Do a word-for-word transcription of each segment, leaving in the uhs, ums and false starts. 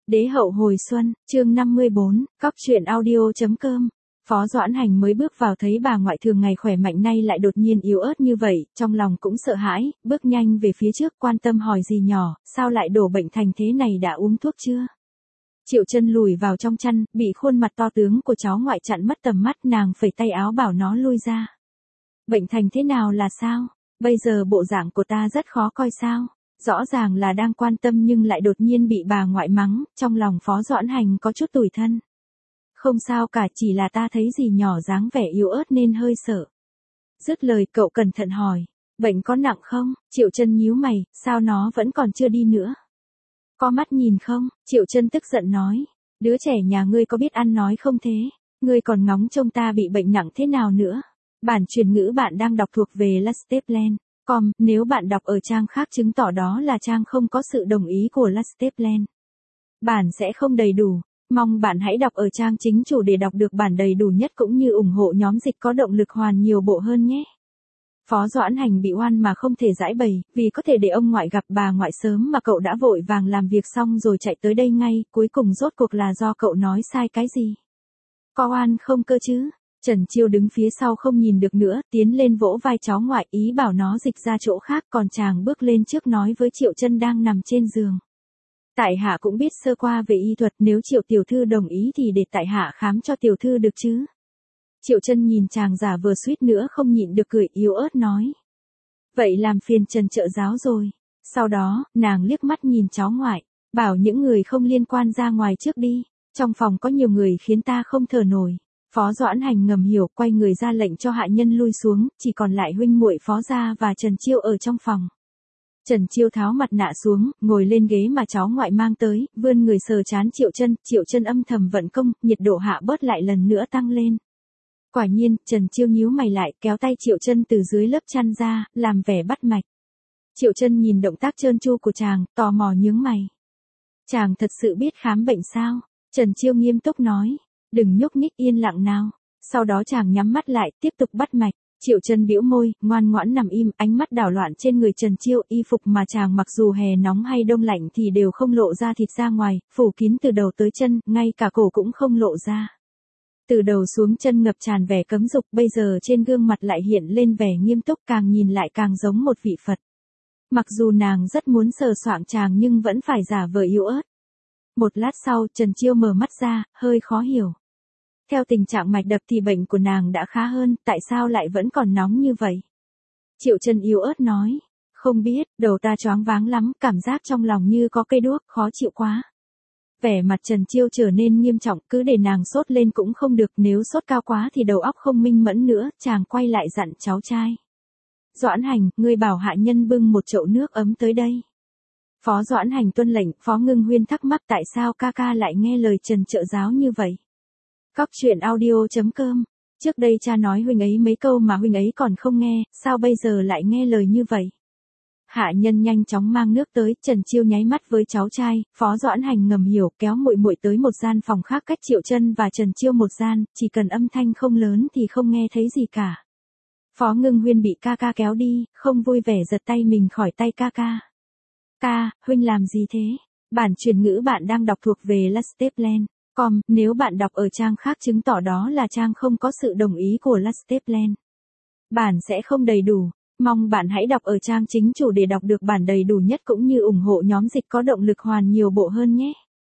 Đế hậu hồi xuân, chương năm mươi bốn, cóc truyện audio.com. Phó Doãn Hành mới bước vào thấy bà ngoại thường ngày khỏe mạnh nay lại đột nhiên yếu ớt như vậy, trong lòng cũng sợ hãi, bước nhanh về phía trước quan tâm hỏi dì nhỏ, sao lại đổ bệnh thành thế này, đã uống thuốc chưa? Triệu Chân lùi vào trong chăn, bị khuôn mặt to tướng của cháu ngoại chặn mất tầm mắt, nàng phẩy tay áo bảo nó lui ra. Bệnh thành thế nào là sao? Bây giờ bộ dạng của ta rất khó coi sao? Rõ ràng là đang quan tâm nhưng lại đột nhiên bị bà ngoại mắng, trong lòng Phó Doãn Hành có chút tủi thân. Không sao cả, chỉ là ta thấy dì nhỏ dáng vẻ yếu ớt nên hơi sợ. Dứt lời cậu cẩn thận hỏi, bệnh có nặng không? Triệu Chân nhíu mày, sao nó vẫn còn chưa đi nữa? Có mắt nhìn không? Triệu Chân tức giận nói, đứa trẻ nhà ngươi có biết ăn nói không thế? Ngươi còn ngóng trông ta bị bệnh nặng thế nào nữa? Bản truyền ngữ bạn đang đọc thuộc về Lasteplan. Com, nếu bạn đọc ở trang khác chứng tỏ đó là trang không có sự đồng ý của Lasteplan. Bản sẽ không đầy đủ. Mong bạn hãy đọc ở trang chính chủ để đọc được bản đầy đủ nhất cũng như ủng hộ nhóm dịch có động lực hoàn nhiều bộ hơn nhé. Phó Doãn Hành bị oan mà không thể giải bày, vì có thể để ông ngoại gặp bà ngoại sớm mà cậu đã vội vàng làm việc xong rồi chạy tới đây ngay, cuối cùng rốt cuộc là do cậu nói sai cái gì? Có oan không cơ chứ? Trần Chiêu đứng phía sau không nhìn được nữa, tiến lên vỗ vai cháu ngoại, ý bảo nó dịch ra chỗ khác, còn chàng bước lên trước nói với Triệu Chân đang nằm trên giường. Tại hạ cũng biết sơ qua về y thuật, nếu Triệu tiểu thư đồng ý thì để tại hạ khám cho tiểu thư được chứ? Triệu Chân nhìn chàng giả vờ suýt nữa không nhịn được cười, yếu ớt nói. Vậy làm phiền Trần trợ giáo rồi. Sau đó, nàng liếc mắt nhìn cháu ngoại, bảo những người không liên quan ra ngoài trước đi, trong phòng có nhiều người khiến ta không thở nổi. Phó Doãn Hành ngầm hiểu, quay người ra lệnh cho hạ nhân lui xuống, chỉ còn lại huynh muội Phó gia và Trần Chiêu ở trong phòng. Trần Chiêu tháo mặt nạ xuống, ngồi lên ghế mà cháu ngoại mang tới, vươn người sờ trán Triệu Chân, Triệu Chân âm thầm vận công, nhiệt độ hạ bớt lại lần nữa tăng lên. Quả nhiên, Trần Chiêu nhíu mày lại, kéo tay Triệu Chân từ dưới lớp chăn ra, làm vẻ bắt mạch. Triệu Chân nhìn động tác trơn tru của chàng, tò mò nhướng mày. Chàng thật sự biết khám bệnh sao? Trần Chiêu nghiêm túc nói. Đừng nhúc nhích, yên lặng nào. Sau đó chàng nhắm mắt lại, tiếp tục bắt mạch. Triệu Chân bĩu môi, ngoan ngoãn nằm im, ánh mắt đảo loạn trên người Trần Chiêu, y phục mà chàng mặc dù hè nóng hay đông lạnh thì đều không lộ ra thịt ra ngoài, phủ kín từ đầu tới chân, ngay cả cổ cũng không lộ ra. Từ đầu xuống chân ngập tràn vẻ cấm dục, bây giờ trên gương mặt lại hiện lên vẻ nghiêm túc, càng nhìn lại càng giống một vị Phật. Mặc dù nàng rất muốn sờ soạng chàng nhưng vẫn phải giả vờ yếu ớt. Một lát sau, Trần Chiêu mở mắt ra, hơi khó hiểu. Theo tình trạng mạch đập thì bệnh của nàng đã khá hơn, tại sao lại vẫn còn nóng như vậy? Triệu Chân yếu ớt nói, không biết, đầu ta choáng váng lắm, cảm giác trong lòng như có cây đuốc, khó chịu quá. Vẻ mặt Trần Chiêu trở nên nghiêm trọng, cứ để nàng sốt lên cũng không được, nếu sốt cao quá thì đầu óc không minh mẫn nữa, chàng quay lại dặn cháu trai. Doãn Hành, ngươi bảo hạ nhân bưng một chậu nước ấm tới đây. Phó Doãn Hành tuân lệnh, Phó Ngưng Huyên thắc mắc tại sao ca ca lại nghe lời Trần trợ giáo như vậy. Cóc truyện audio.com. Trước đây cha nói huynh ấy mấy câu mà huynh ấy còn không nghe, sao bây giờ lại nghe lời như vậy? Hạ nhân nhanh chóng mang nước tới, Trần Chiêu nháy mắt với cháu trai, Phó Doãn Hành ngầm hiểu, kéo muội muội tới một gian phòng khác cách Triệu Chân và Trần Chiêu một gian, chỉ cần âm thanh không lớn thì không nghe thấy gì cả. Phó Ngưng Huyên bị ca ca kéo đi, không vui vẻ giật tay mình khỏi tay ca ca. Ca, huynh làm gì thế? Bản truyền ngữ bạn đang đọc thuộc về Lasteplan. Com, nếu bạn đọc ở trang khác chứng tỏ đó là trang không có sự đồng ý của Lasteplan. Bản sẽ không đầy đủ. Mong bạn hãy đọc ở trang chính chủ để đọc được bản đầy đủ nhất cũng như ủng hộ nhóm dịch có động lực hoàn nhiều bộ hơn nhé.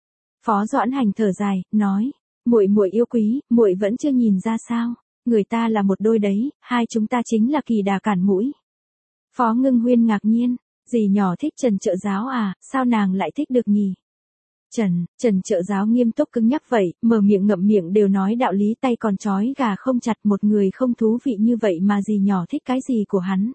Phó Doãn Hành thở dài, nói, muội muội yêu quý, muội vẫn chưa nhìn ra sao? Người ta là một đôi đấy, hai chúng ta chính là kỳ đà cản mũi. Phó Ngưng Huyên ngạc nhiên, dì nhỏ thích Trần trợ giáo à, sao nàng lại thích được nhỉ? Trần, Trần trợ giáo nghiêm túc cứng nhắc vậy, mở miệng ngậm miệng đều nói đạo lý, tay còn trói gà không chặt, một người không thú vị như vậy mà dì nhỏ thích cái gì của hắn?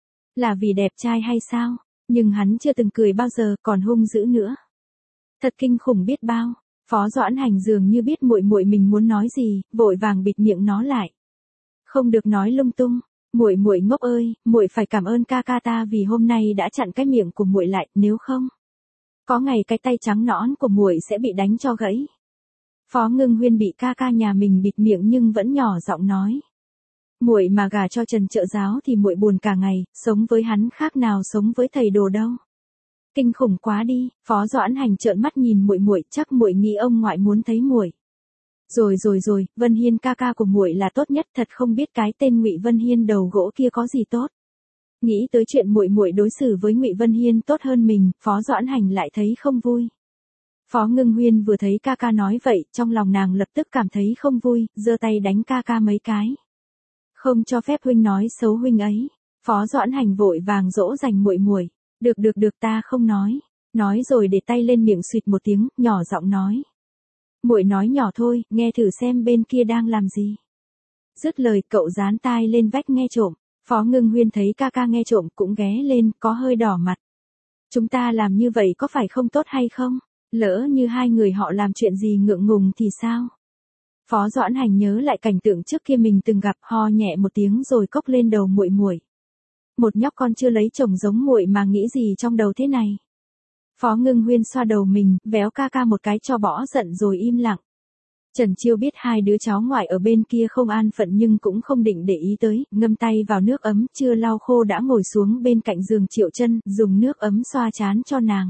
Là vì đẹp trai hay sao? Nhưng hắn chưa từng cười bao giờ, còn hung dữ nữa. Thật kinh khủng biết bao. Phó Doãn Hành dường như biết muội muội mình muốn nói gì, vội vàng bịt miệng nó lại. Không được nói lung tung. Muội muội ngốc ơi, muội phải cảm ơn ca ca ta vì hôm nay đã chặn cái miệng của muội lại, nếu không, có ngày cái tay trắng nõn của muội sẽ bị đánh cho gãy. Phó Ngưng Huyên bị ca ca nhà mình bịt miệng nhưng vẫn nhỏ giọng nói. Muội mà gả cho Trần trợ giáo thì muội buồn cả ngày, sống với hắn khác nào sống với thầy đồ đâu. Kinh khủng quá đi, Phó Doãn Hành trợn mắt nhìn muội muội, chắc muội nghĩ ông ngoại muốn thấy muội. Rồi rồi rồi, Vân Hiên ca ca của muội là tốt nhất, thật không biết cái tên Ngụy Vân Hiên đầu gỗ kia có gì tốt. Nghĩ tới chuyện muội muội đối xử với Ngụy Vân Hiên tốt hơn mình, Phó Doãn Hành lại thấy không vui. Phó Ngưng Huyên vừa thấy ca ca nói vậy, trong lòng nàng lập tức cảm thấy không vui, giơ tay đánh ca ca mấy cái. Không cho phép huynh nói xấu huynh ấy. Phó Doãn Hành vội vàng dỗ dành muội muội. Được được được, ta không nói. Nói rồi để tay lên miệng xịt một tiếng, nhỏ giọng nói. Muội nói nhỏ thôi, nghe thử xem bên kia đang làm gì. Dứt lời cậu dán tai lên vách nghe trộm. Phó Ngưng Huyên thấy ca ca nghe trộm cũng ghé lên, có hơi đỏ mặt. Chúng ta làm như vậy có phải không tốt hay không? Lỡ như hai người họ làm chuyện gì ngượng ngùng thì sao? Phó Doãn Hành nhớ lại cảnh tượng trước kia mình từng gặp, ho nhẹ một tiếng rồi cốc lên đầu muội muội. Một nhóc con chưa lấy chồng giống muội mà nghĩ gì trong đầu thế này? Phó Ngưng Huyên xoa đầu mình, véo ca ca một cái cho bỏ giận rồi im lặng. Trần Chiêu biết hai đứa cháu ngoại ở bên kia không an phận nhưng cũng không định để ý tới, ngâm tay vào nước ấm, chưa lau khô đã ngồi xuống bên cạnh giường Triệu Chân, dùng nước ấm xoa trán cho nàng.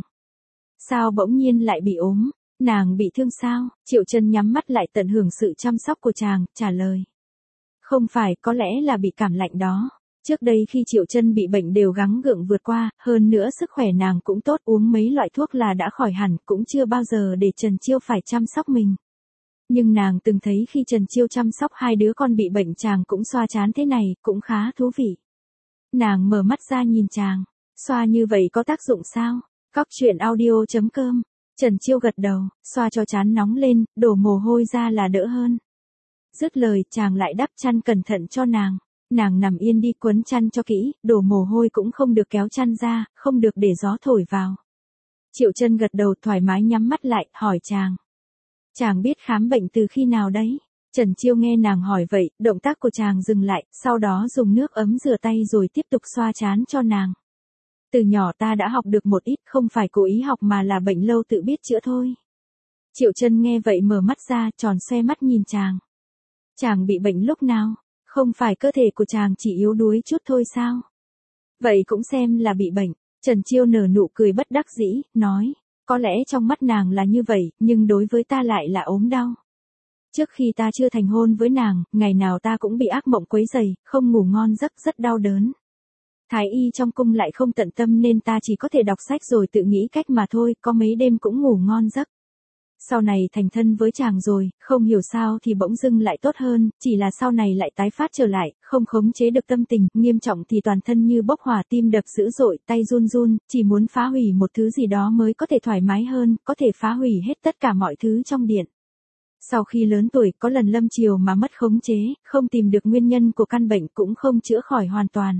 Sao bỗng nhiên lại bị ốm? Nàng bị thương sao? Triệu Chân nhắm mắt lại tận hưởng sự chăm sóc của chàng, trả lời. Không phải, có lẽ là bị cảm lạnh đó. Trước đây khi Triệu Chân bị bệnh đều gắng gượng vượt qua, hơn nữa sức khỏe nàng cũng tốt, uống mấy loại thuốc là đã khỏi hẳn, cũng chưa bao giờ để Trần Chiêu phải chăm sóc mình. Nhưng nàng từng thấy khi Trần Chiêu chăm sóc hai đứa con bị bệnh chàng cũng xoa trán thế này, cũng khá thú vị. Nàng mở mắt ra nhìn chàng, xoa như vậy có tác dụng sao? Cóc truyện audio chấm com. Trần Chiêu gật đầu, xoa cho trán nóng lên, đổ mồ hôi ra là đỡ hơn. Dứt lời chàng lại đắp chăn cẩn thận cho nàng. Nàng nằm yên đi quấn chăn cho kỹ, đổ mồ hôi cũng không được kéo chăn ra, không được để gió thổi vào. Triệu Chân gật đầu thoải mái nhắm mắt lại, hỏi chàng. Chàng biết khám bệnh từ khi nào đấy? Trần Chiêu nghe nàng hỏi vậy, động tác của chàng dừng lại, sau đó dùng nước ấm rửa tay rồi tiếp tục xoa trán cho nàng. Từ nhỏ ta đã học được một ít, không phải cố ý học mà là bệnh lâu tự biết chữa thôi. Triệu Chân nghe vậy mở mắt ra, tròn xoe mắt nhìn chàng. Chàng bị bệnh lúc nào? Không phải cơ thể của chàng chỉ yếu đuối chút thôi sao? Vậy cũng xem là bị bệnh. Trần Chiêu nở nụ cười bất đắc dĩ, nói. Có lẽ trong mắt nàng là như vậy, nhưng đối với ta lại là ốm đau. Trước khi ta chưa thành hôn với nàng, ngày nào ta cũng bị ác mộng quấy rầy, không ngủ ngon giấc, rất đau đớn. Thái y trong cung lại không tận tâm nên ta chỉ có thể đọc sách rồi tự nghĩ cách mà thôi, có mấy đêm cũng ngủ ngon giấc. Sau này thành thân với chàng rồi, không hiểu sao thì bỗng dưng lại tốt hơn, chỉ là sau này lại tái phát trở lại, không khống chế được tâm tình, nghiêm trọng thì toàn thân như bốc hỏa, tim đập dữ dội, tay run run, chỉ muốn phá hủy một thứ gì đó mới có thể thoải mái hơn, có thể phá hủy hết tất cả mọi thứ trong điện. Sau khi lớn tuổi, có lần lâm triều mà mất khống chế, không tìm được nguyên nhân của căn bệnh cũng không chữa khỏi hoàn toàn.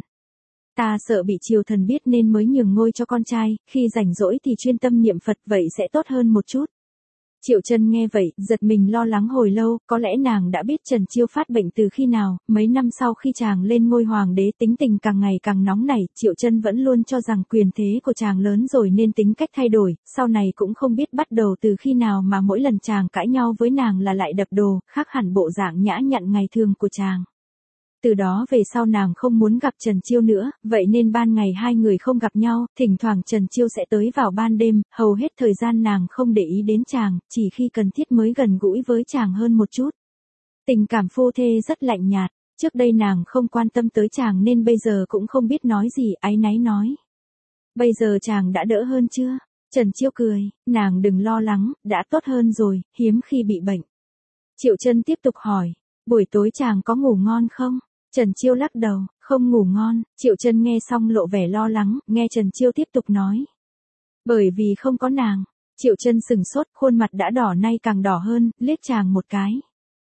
Ta sợ bị triều thần biết nên mới nhường ngôi cho con trai, khi rảnh rỗi thì chuyên tâm niệm Phật vậy sẽ tốt hơn một chút. Triệu Chân nghe vậy, giật mình lo lắng hồi lâu, có lẽ nàng đã biết Trần Chiêu phát bệnh từ khi nào, mấy năm sau khi chàng lên ngôi hoàng đế tính tình càng ngày càng nóng nảy, Triệu Chân vẫn luôn cho rằng quyền thế của chàng lớn rồi nên tính cách thay đổi, sau này cũng không biết bắt đầu từ khi nào mà mỗi lần chàng cãi nhau với nàng là lại đập đồ, khác hẳn bộ dạng nhã nhặn ngày thường của chàng. Từ đó về sau nàng không muốn gặp Trần Chiêu nữa, vậy nên ban ngày hai người không gặp nhau, thỉnh thoảng Trần Chiêu sẽ tới vào ban đêm, hầu hết thời gian nàng không để ý đến chàng, chỉ khi cần thiết mới gần gũi với chàng hơn một chút. Tình cảm phu thê rất lạnh nhạt, trước đây nàng không quan tâm tới chàng nên bây giờ cũng không biết nói gì, áy náy nói. Bây giờ chàng đã đỡ hơn chưa? Trần Chiêu cười, nàng đừng lo lắng, đã tốt hơn rồi, hiếm khi bị bệnh. Triệu Chân tiếp tục hỏi, buổi tối chàng có ngủ ngon không? Trần Chiêu lắc đầu, không ngủ ngon. Triệu Chân nghe xong lộ vẻ lo lắng, nghe Trần Chiêu tiếp tục nói. Bởi vì không có nàng. Triệu Chân sừng sốt, khuôn mặt đã đỏ nay càng đỏ hơn, liếc chàng một cái.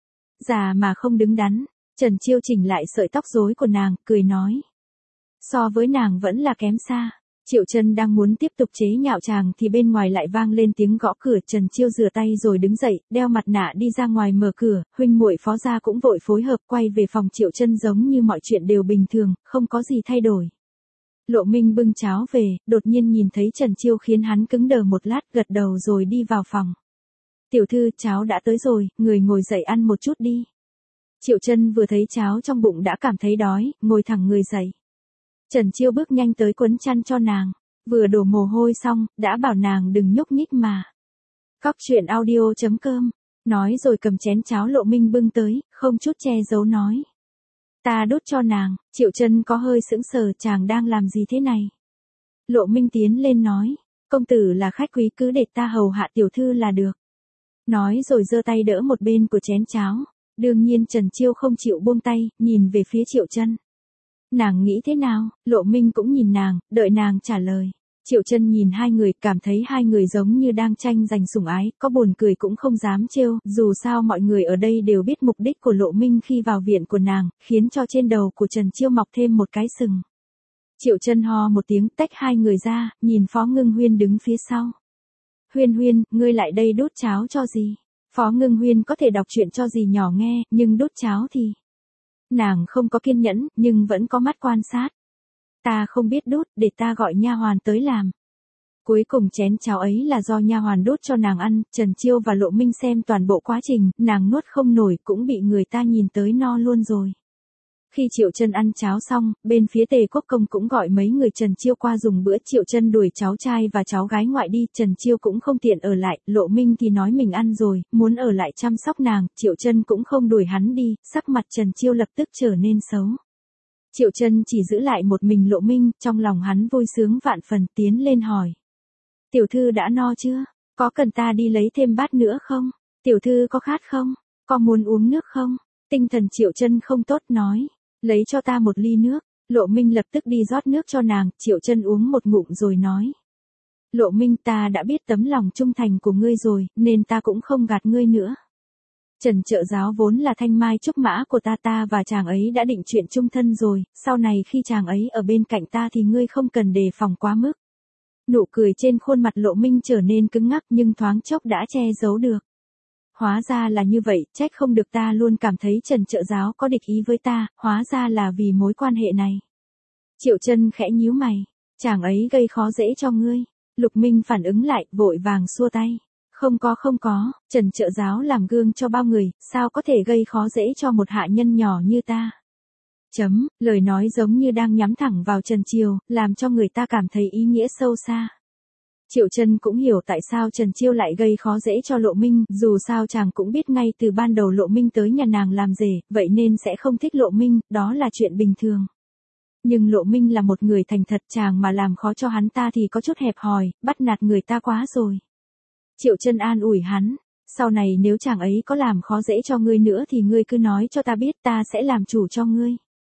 Già mà không đứng đắn. Trần Chiêu chỉnh lại sợi tóc rối của nàng, cười nói. So với nàng vẫn là kém xa. Triệu Chân đang muốn tiếp tục chế nhạo chàng thì bên ngoài lại vang lên tiếng gõ cửa. Trần Chiêu rửa tay rồi đứng dậy, đeo mặt nạ đi ra ngoài mở cửa, huynh muội Phó gia cũng vội phối hợp quay về phòng Triệu Chân giống như mọi chuyện đều bình thường, không có gì thay đổi. Lộ Minh bưng cháo về, đột nhiên nhìn thấy Trần Chiêu khiến hắn cứng đờ một lát, gật đầu rồi đi vào phòng. Tiểu thư, cháo đã tới rồi, người ngồi dậy ăn một chút đi. Triệu Chân vừa thấy cháo trong bụng đã cảm thấy đói, ngồi thẳng người dậy. Trần Chiêu bước nhanh tới quấn chăn cho nàng. vừa đổ mồ hôi xong, đã bảo nàng đừng nhúc nhích mà. Cóc truyện audio chấm com, nói rồi cầm chén cháo Lộ Minh bưng tới, không chút che giấu nói. Ta đút cho nàng. Triệu Chân có hơi sững sờ, chàng đang làm gì thế này? Lộ Minh tiến lên nói, công tử là khách quý cứ để ta hầu hạ tiểu thư là được. Nói rồi giơ tay đỡ một bên của chén cháo. Đương nhiên Trần Chiêu không chịu buông tay, nhìn về phía Triệu Chân. Nàng nghĩ thế nào? Lộ Minh cũng nhìn nàng, đợi nàng trả lời. Triệu Chân nhìn hai người, cảm thấy hai người giống như đang tranh giành sủng ái, có buồn cười cũng không dám trêu, dù sao mọi người ở đây đều biết mục đích của Lộ Minh khi vào viện của nàng, khiến cho trên đầu của Trần Chiêu mọc thêm một cái sừng. Triệu Chân ho một tiếng tách hai người ra, nhìn Phó Ngưng Huyên đứng phía sau. Huyên Huyên, ngươi lại đây đút cháo cho gì? Phó Ngưng Huyên có thể đọc truyện cho gì nhỏ nghe, nhưng đút cháo thì... Nàng không có kiên nhẫn, nhưng vẫn có mắt quan sát. Ta không biết đút, để ta gọi nha hoàn tới làm. Cuối cùng chén cháo ấy là do nha hoàn đút cho nàng ăn, Trần Chiêu và Lộ Minh xem toàn bộ quá trình, nàng nuốt không nổi cũng bị người ta nhìn tới no luôn rồi. Khi Triệu Chân ăn cháo xong, bên phía Tề Quốc Công cũng gọi mấy người Trần Chiêu qua dùng bữa. Triệu Chân đuổi cháu trai và cháu gái ngoại đi, Trần Chiêu cũng không tiện ở lại, Lộ Minh thì nói mình ăn rồi, muốn ở lại chăm sóc nàng, Triệu Chân cũng không đuổi hắn đi, sắc mặt Trần Chiêu lập tức trở nên xấu. Triệu Chân chỉ giữ lại một mình Lộ Minh, trong lòng hắn vui sướng vạn phần, tiến lên hỏi. Tiểu thư đã no chưa? Có cần ta đi lấy thêm bát nữa không? Tiểu thư có khát không? Có muốn uống nước không? Tinh thần Triệu Chân không tốt nói. Lấy cho ta một ly nước. Lộ Minh lập tức đi rót nước cho nàng, Triệu Chân uống một ngụm rồi nói. Lộ Minh, ta đã biết tấm lòng trung thành của ngươi rồi, nên ta cũng không gạt ngươi nữa. Trần Trợ Giáo vốn là thanh mai trúc mã của ta, ta và chàng ấy đã định chuyện chung thân rồi, sau này khi chàng ấy ở bên cạnh ta thì ngươi không cần đề phòng quá mức. Nụ cười trên khuôn mặt Lộ Minh trở nên cứng ngắc nhưng thoáng chốc đã che giấu được. Hóa ra là như vậy, trách không được ta luôn cảm thấy Trần Trợ Giáo có địch ý với ta, hóa ra là vì mối quan hệ này. Triệu Chân khẽ nhíu mày, chàng ấy gây khó dễ cho ngươi. Lục Minh phản ứng lại, vội vàng xua tay. Không có không có, Trần Trợ Giáo làm gương cho bao người, sao có thể gây khó dễ cho một hạ nhân nhỏ như ta. Chấm, lời nói giống như đang nhắm thẳng vào Trần Chiêu, làm cho người ta cảm thấy ý nghĩa sâu xa. Triệu Chân cũng hiểu tại sao Trần Chiêu lại gây khó dễ cho Lộ Minh, dù sao chàng cũng biết ngay từ ban đầu Lộ Minh tới nhà nàng làm rể, vậy nên sẽ không thích Lộ Minh, đó là chuyện bình thường. Nhưng Lộ Minh là một người thành thật, chàng mà làm khó cho hắn ta thì có chút hẹp hòi, bắt nạt người ta quá rồi. Triệu Chân an ủi hắn, sau này nếu chàng ấy có làm khó dễ cho ngươi nữa thì ngươi cứ nói cho ta biết, ta sẽ làm chủ cho ngươi.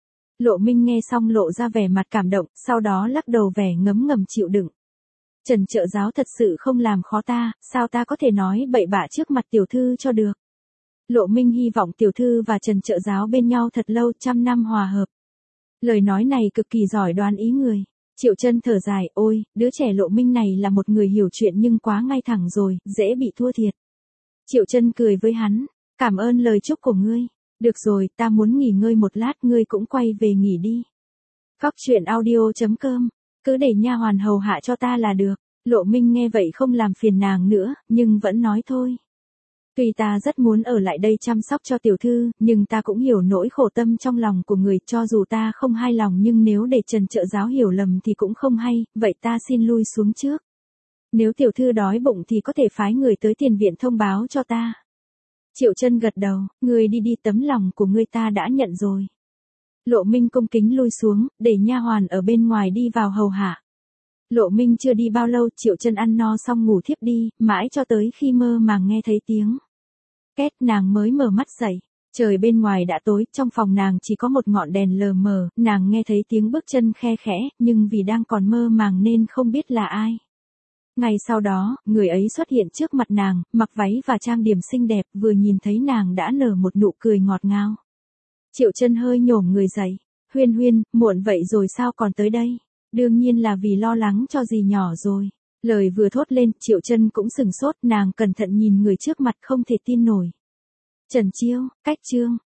Lộ Minh nghe xong lộ ra vẻ mặt cảm động, sau đó lắc đầu vẻ ngấm ngầm chịu đựng. Trần Trợ Giáo thật sự không làm khó ta, sao ta có thể nói bậy bạ trước mặt tiểu thư cho được. Lộ Minh hy vọng tiểu thư và Trần Trợ Giáo bên nhau thật lâu, trăm năm hòa hợp. Lời nói này cực kỳ giỏi đoán ý người. Triệu Chân thở dài, ôi, đứa trẻ Lộ Minh này là một người hiểu chuyện nhưng quá ngay thẳng rồi, dễ bị thua thiệt. Triệu Chân cười với hắn, cảm ơn lời chúc của ngươi. Được rồi, ta muốn nghỉ ngơi một lát, ngươi cũng quay về nghỉ đi. Cóc truyện audio chấm com, cứ để nha hoàn hầu hạ cho ta là được. Lộ Minh nghe vậy không làm phiền nàng nữa, nhưng vẫn nói thôi. Tuy ta rất muốn ở lại đây chăm sóc cho tiểu thư, nhưng ta cũng hiểu nỗi khổ tâm trong lòng của người, cho dù ta không hài lòng nhưng nếu để Trần Trợ Giáo hiểu lầm thì cũng không hay, vậy ta xin lui xuống trước. Nếu tiểu thư đói bụng thì có thể phái người tới tiền viện thông báo cho ta. Triệu Chân gật đầu, ngươi đi đi, tấm lòng của ngươi ta đã nhận rồi. Lộ Minh cung kính lui xuống, để nha hoàn ở bên ngoài đi vào hầu hạ. Lộ Minh chưa đi bao lâu, Triệu Chân ăn no xong ngủ thiếp đi, mãi cho tới khi mơ màng nghe thấy tiếng két, nàng mới mở mắt dậy. Trời bên ngoài đã tối, trong phòng nàng chỉ có một ngọn đèn lờ mờ, nàng nghe thấy tiếng bước chân khe khẽ, nhưng vì đang còn mơ màng nên không biết là ai. Ngày sau đó, người ấy xuất hiện trước mặt nàng, mặc váy và trang điểm xinh đẹp, vừa nhìn thấy nàng đã nở một nụ cười ngọt ngào. Triệu Chân hơi nhổm người dậy, Huyên Huyên, muộn vậy rồi sao còn tới đây? Đương nhiên là vì lo lắng cho dì nhỏ rồi. Lời vừa thốt lên, Triệu Chân cũng sừng sốt, nàng cẩn thận nhìn người trước mặt không thể tin nổi. Trần Chiêu, cách chương.